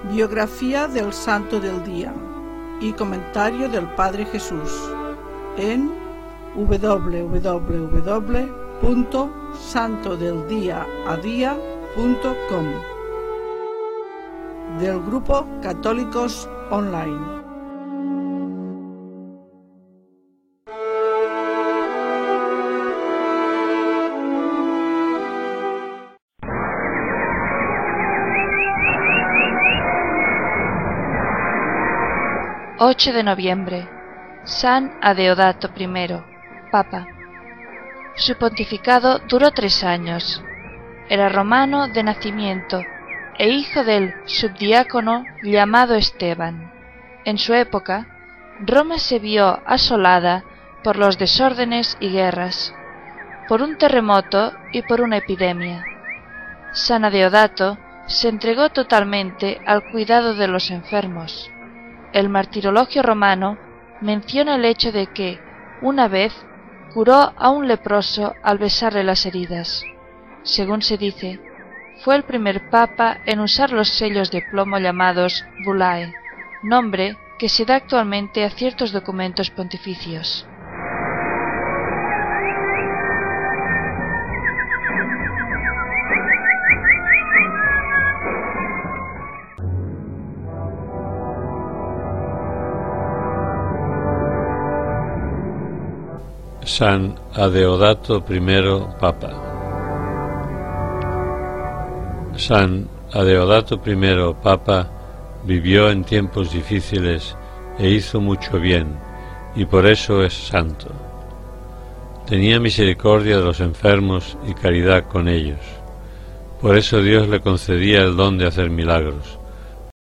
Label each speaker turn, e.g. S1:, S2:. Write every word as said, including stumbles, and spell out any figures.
S1: Biografía del Santo del Día y comentario del Padre Jesús en doble u doble u doble u punto santo del día a día punto com del Grupo Católicos Online.
S2: ocho de noviembre. San Adeodato primero, Papa. Su pontificado duró tres años. Era romano de nacimiento e hijo del subdiácono llamado Esteban. En su época, Roma se vio asolada por los desórdenes y guerras, por un terremoto y por una epidemia. San Adeodato se entregó totalmente al cuidado de los enfermos. El martirologio romano menciona el hecho de que, una vez, curó a un leproso al besarle las heridas. Según se dice, fue el primer papa en usar los sellos de plomo llamados bullae, nombre que se da actualmente a ciertos documentos pontificios.
S3: San Adeodato primero, Papa. San Adeodato primero, Papa, vivió en tiempos difíciles e hizo mucho bien, y por eso es santo. Tenía misericordia de los enfermos y caridad con ellos. Por eso Dios le concedía el don de hacer milagros,